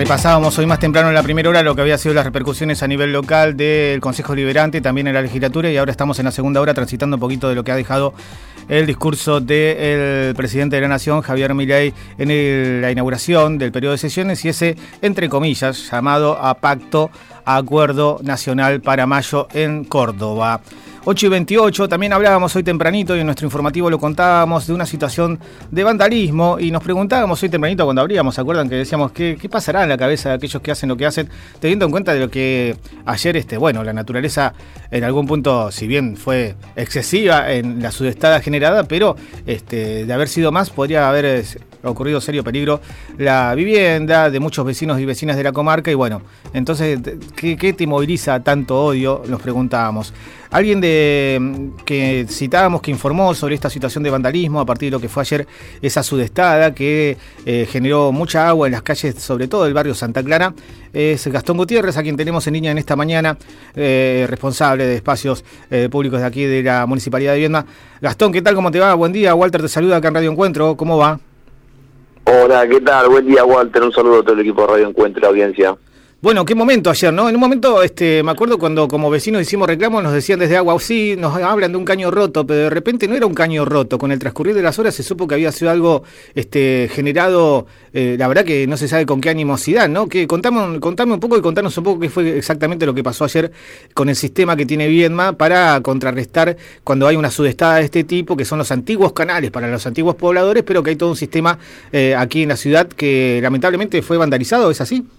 Repasábamos hoy más temprano en la primera hora lo que había sido las repercusiones a nivel local del Consejo Deliberante, también en la legislatura, y ahora estamos en la segunda hora transitando un poquito de lo que ha dejado el discurso del presidente de la Nación, Javier Milei, en la inauguración del periodo de sesiones y ese, entre comillas, llamado a pacto, a acuerdo nacional para mayo en Córdoba. 8:28, también hablábamos hoy tempranito y en nuestro informativo lo contábamos de una situación de vandalismo y nos preguntábamos hoy tempranito cuando abríamos, ¿se acuerdan que decíamos qué pasará en la cabeza de aquellos que hacen lo que hacen, teniendo en cuenta de lo que ayer, la naturaleza en algún punto, si bien fue excesiva en la sudestada generada, pero de haber sido más podría haber ocurrido serio peligro la vivienda de muchos vecinos y vecinas de la comarca y bueno, entonces, ¿qué te moviliza tanto odio? Nos preguntábamos. Alguien que citábamos que informó sobre esta situación de vandalismo a partir de lo que fue ayer esa sudestada que generó mucha agua en las calles, sobre todo del barrio Santa Clara, es Gastón Gutiérrez, a quien tenemos en línea en esta mañana, responsable de espacios públicos de aquí de la Municipalidad de Viedma. Gastón, ¿qué tal? ¿Cómo te va? Buen día, Walter te saluda acá en Radio Encuentro, ¿cómo va? Hola, ¿qué tal? Buen día, Walter, un saludo a todo el equipo de Radio Encuentro y la audiencia. Bueno, qué momento ayer, ¿no? En un momento, me acuerdo cuando como vecinos hicimos reclamos, nos decían desde agua, sí, nos hablan de un caño roto, pero de repente no era un caño roto. Con el transcurrir de las horas se supo que había sido algo generado, la verdad que no se sabe con qué animosidad, ¿no? Que contame un poco y contanos un poco qué fue exactamente lo que pasó ayer con el sistema que tiene Viedma para contrarrestar cuando hay una sudestada de este tipo, que son los antiguos canales para los antiguos pobladores, pero que hay todo un sistema aquí en la ciudad que lamentablemente fue vandalizado, ¿es así?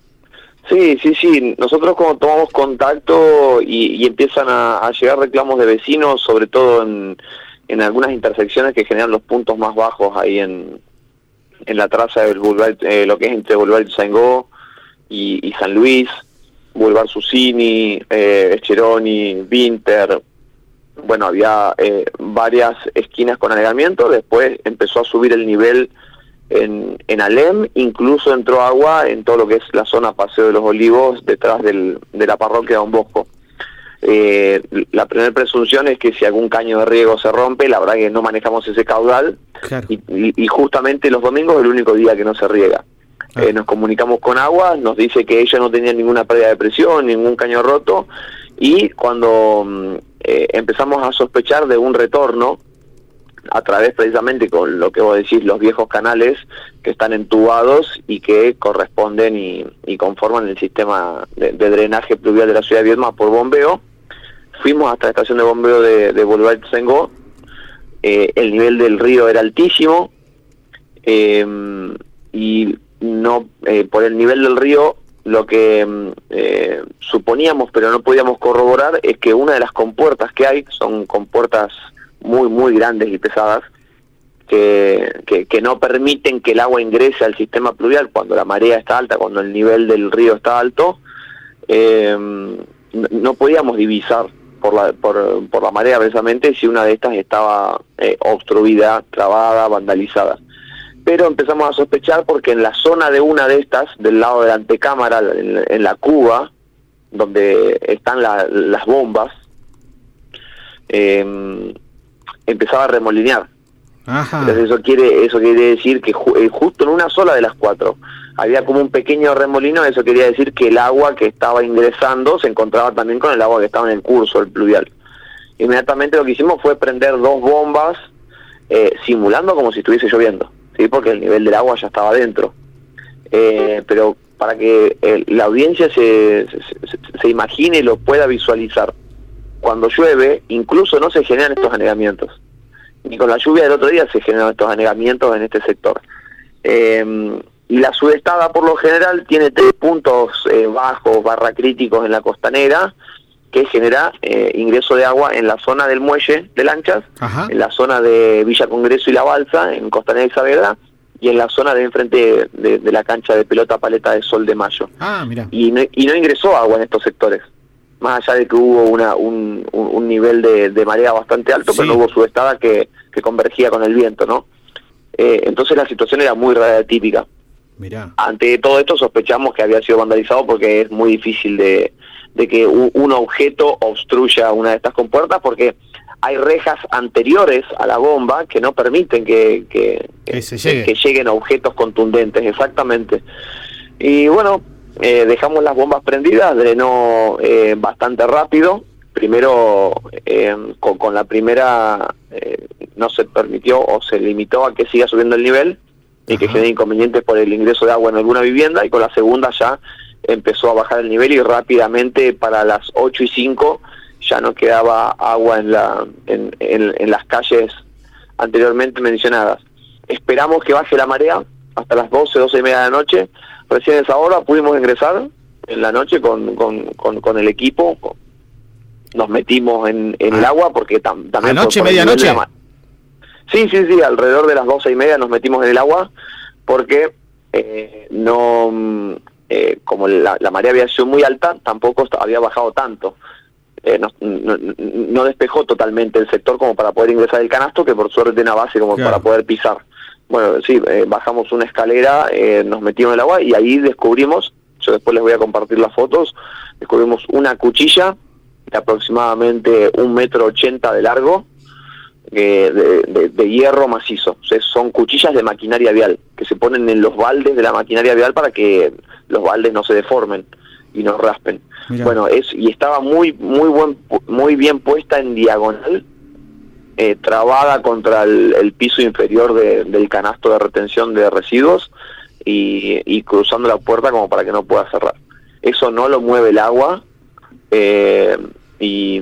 Sí. Nosotros cuando tomamos contacto y empiezan a llegar reclamos de vecinos, sobre todo en algunas intersecciones que generan los puntos más bajos ahí en la traza del Boulevard, lo que es entre Boulevard Ituzaingó y San Luis, Boulevard Susini, Scheroni, Winter. Bueno, había varias esquinas con anegamiento, después empezó a subir el nivel en Alem, incluso entró agua en todo lo que es la zona Paseo de los Olivos, detrás de la parroquia Don Bosco. La primera presunción es que si algún caño de riego se rompe, la verdad que no manejamos ese caudal, claro. y justamente los domingos es el único día que no se riega. Nos comunicamos con agua, nos dice que ella no tenía ninguna pérdida de presión, ningún caño roto, y cuando empezamos a sospechar de un retorno, a través precisamente con lo que vos decís, los viejos canales que están entubados y que corresponden y conforman el sistema de drenaje pluvial de la ciudad de Viedma por bombeo. Fuimos hasta la estación de bombeo de Boulevard Ituzaingó, el nivel del río era altísimo, y no por el nivel del río lo que suponíamos pero no podíamos corroborar es que una de las compuertas que hay, son compuertas muy grandes y pesadas que no permiten que el agua ingrese al sistema pluvial cuando la marea está alta, cuando el nivel del río está alto. No podíamos divisar por la marea precisamente si una de estas estaba obstruida, trabada, vandalizada. Pero empezamos a sospechar porque en la zona de una de estas, del lado de la antecámara, en la cuba donde están las bombas, empezaba a remolinear. Ajá. Entonces eso quiere decir que justo en una sola de las cuatro había como un pequeño remolino. Eso quería decir que el agua que estaba ingresando se encontraba también con el agua que estaba en el curso, el pluvial. Inmediatamente lo que hicimos fue prender dos bombas, simulando como si estuviese lloviendo, ¿sí? Porque el nivel del agua ya estaba adentro. Pero para que la audiencia se imagine y lo pueda visualizar, cuando llueve incluso no se generan estos anegamientos, ni con la lluvia del otro día se generan estos anegamientos en este sector. Y la sudestada por lo general tiene 3 puntos bajos / críticos en la costanera, que genera ingreso de agua en la zona del muelle de lanchas, ajá, en la zona de Villa Congreso y La Balsa, en Costanera y Saavedra, y en la zona de enfrente de la cancha de pelota Paleta de Sol de Mayo. Mira. Y no ingresó agua en estos sectores, más allá de que hubo un nivel de marea bastante alto, sí, pero no hubo sudestada que convergía con el viento, ¿no? Entonces la situación era muy atípica. Mirá. Ante todo esto sospechamos que había sido vandalizado porque es muy difícil de que un objeto obstruya una de estas compuertas, porque hay rejas anteriores a la bomba que no permiten que lleguen objetos contundentes, exactamente. Y bueno, dejamos las bombas prendidas, drenó bastante rápido. Primero, con la primera no se permitió o se limitó a que siga subiendo el nivel y que genere inconvenientes por el ingreso de agua en alguna vivienda, y con la segunda ya empezó a bajar el nivel y rápidamente para las 8:05 ya no quedaba agua en las calles anteriormente mencionadas. Esperamos que baje la marea hasta las 12:30 de la noche. Recién a esa hora pudimos ingresar en la noche con el equipo. Nos metimos en el agua porque también... ¿Anoche, medianoche? Sí, alrededor de las 12:30 nos metimos en el agua porque como la marea había sido muy alta, tampoco había bajado tanto. No despejó totalmente el sector como para poder ingresar el canasto, que por suerte tiene una base como para poder pisar. Bueno, sí, bajamos una escalera, nos metimos en el agua y ahí descubrimos, yo después les voy a compartir las fotos, descubrimos una cuchilla de aproximadamente 1,80 m de largo, de hierro macizo. O sea, son cuchillas de maquinaria vial que se ponen en los baldes de la maquinaria vial para que los baldes no se deformen y no raspen. Mirá. Bueno, y estaba muy bien puesta en diagonal, trabada contra el piso inferior del canasto de retención de residuos y cruzando la puerta como para que no pueda cerrar. Eso no lo mueve el agua y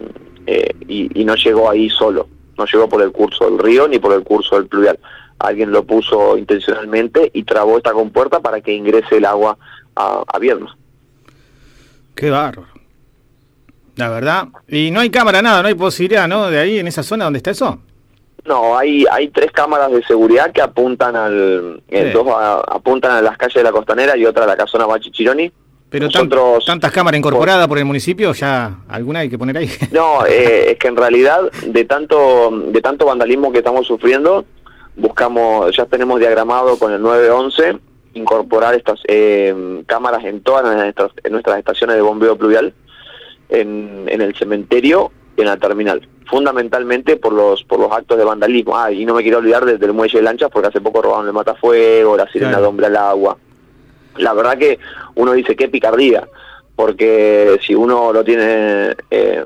no llegó ahí solo. No llegó por el curso del río ni por el curso del pluvial. Alguien lo puso intencionalmente y trabó esta compuerta para que ingrese el agua a Viedma. Qué bárbaro. La verdad. Y no hay cámara, nada, no hay posibilidad, ¿no? De ahí, en esa zona donde está eso. No, hay 3 cámaras de seguridad que apuntan dos apuntan a las calles de la Costanera y otra a la casona Bachichironi. Pero tantas cámaras incorporadas por el municipio, ya alguna hay que poner ahí. No, es que en realidad de tanto vandalismo que estamos sufriendo, ya tenemos diagramado con el 911 incorporar estas cámaras en todas nuestras estaciones de bombeo pluvial, en el cementerio y en la terminal, fundamentalmente por los actos de vandalismo. Y no me quiero olvidar del muelle de lanchas, porque hace poco robaron el matafuego, la sirena de hombre al agua. La verdad que uno dice qué picardía, porque si uno lo tiene,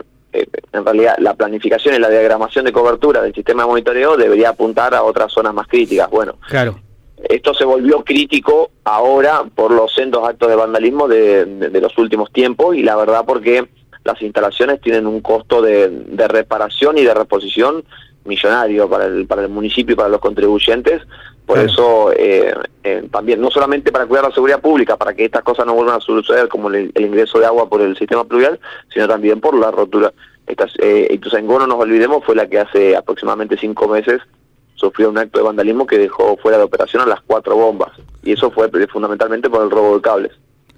en realidad la planificación y la diagramación de cobertura del sistema de monitoreo debería apuntar a otras zonas más críticas. Bueno, claro. Esto se volvió crítico ahora por los sendos actos de vandalismo de los últimos tiempos, y la verdad porque las instalaciones tienen un costo de reparación y de reposición millonario para el municipio y para los contribuyentes. Por eso también, no solamente para cuidar la seguridad pública, para que estas cosas no vuelvan a suceder como el ingreso de agua por el sistema pluvial, sino también por la rotura. Ituzaingó, no nos olvidemos, fue la que hace aproximadamente 5 meses sufrió un acto de vandalismo que dejó fuera de operación a las 4 bombas, y eso fue fundamentalmente por el robo de cables.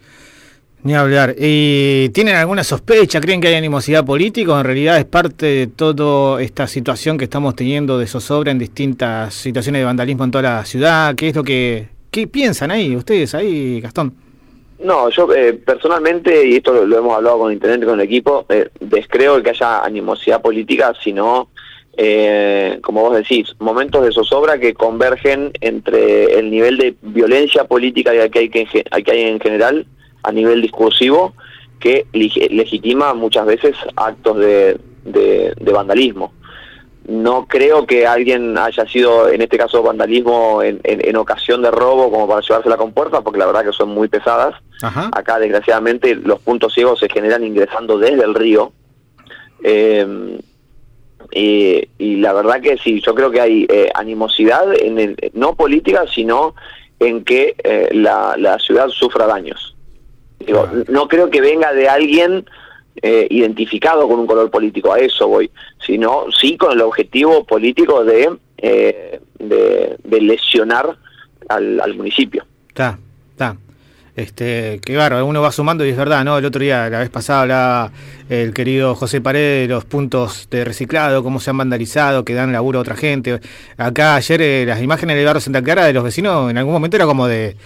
Ni hablar. ¿Y tienen alguna sospecha? ¿Creen que hay animosidad política o en realidad es parte de toda esta situación que estamos teniendo de zozobra en distintas situaciones de vandalismo en toda la ciudad? ¿Qué piensan ahí ustedes ahí, Gastón? No, yo personalmente, y esto lo hemos hablado con el intendente, con el equipo, descreo que haya animosidad política, sino, como vos decís, momentos de zozobra que convergen entre el nivel de violencia política que hay en general a nivel discursivo, que legitima muchas veces actos de vandalismo. No creo que alguien haya sido, en este caso, vandalismo en ocasión de robo como para llevarse la compuerta, porque la verdad que son muy pesadas. Ajá. Acá, desgraciadamente, los puntos ciegos se generan ingresando desde el río. Y la verdad que sí, yo creo que hay animosidad, no política, sino en que la ciudad sufra daños. Digo, no creo que venga de alguien identificado con un color político, a eso voy, sino sí con el objetivo político de lesionar al municipio. Está. Qué bárbaro, uno va sumando y es verdad, ¿no? El otro día, la vez pasada, hablaba el querido José Paredes de los puntos de reciclado, cómo se han vandalizado, que dan laburo a otra gente. Acá ayer las imágenes del barrio Santa Clara de los vecinos en algún momento era como de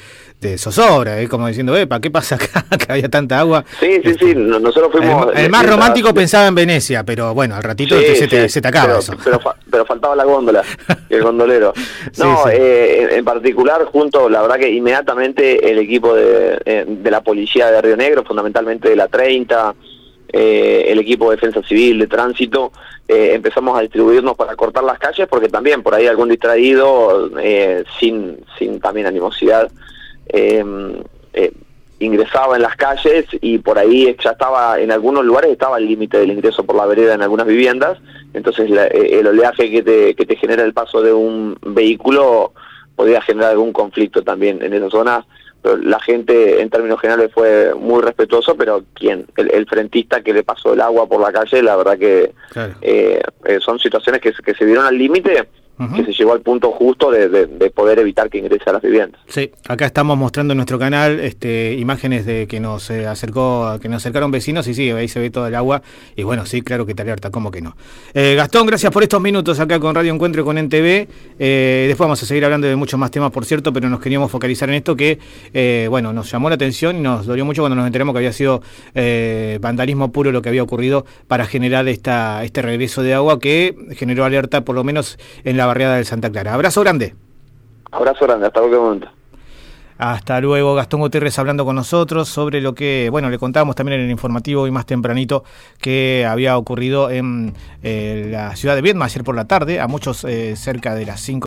zozobra, como diciendo, ¿para qué pasa acá? Que había tanta agua. Sí, nosotros fuimos... El más romántico pensaba en Venecia, pero bueno, al ratito se te acaba eso. Pero faltaba la góndola, el gondolero. No, en particular, la verdad que inmediatamente el equipo de la policía de Río Negro, fundamentalmente de la 30, el equipo de defensa civil, de tránsito, empezamos a distribuirnos para cortar las calles, porque también por ahí algún distraído, sin también animosidad, ingresaba en las calles, y por ahí ya estaba, en algunos lugares estaba el límite del ingreso por la vereda en algunas viviendas. Entonces el oleaje que te genera el paso de un vehículo podía generar algún conflicto también en esa zona. Pero la gente en términos generales fue muy respetuoso, pero el frentista que le pasó el agua por la calle, la verdad que claro. Son situaciones que se dieron al límite, que se llegó al punto justo de poder evitar que ingrese a las viviendas. Sí, acá estamos mostrando en nuestro canal imágenes de que nos acercaron vecinos, y sí, ahí se ve todo el agua, y bueno, sí, claro que te alerta, ¿cómo que no? Gastón, gracias por estos minutos acá con Radio Encuentro y con NTV. Después vamos a seguir hablando de muchos más temas, por cierto, pero nos queríamos focalizar en esto que, bueno, nos llamó la atención y nos dolió mucho cuando nos enteramos que había sido vandalismo puro lo que había ocurrido para generar este regreso de agua que generó alerta, por lo menos en la barriada del Santa Clara. Abrazo grande. Abrazo grande, hasta cualquier momento. Hasta luego. Gastón Gutiérrez hablando con nosotros sobre lo que, bueno, le contábamos también en el informativo y más tempranito que había ocurrido en la ciudad de Viedma ayer por la tarde, a muchos cerca de las 5.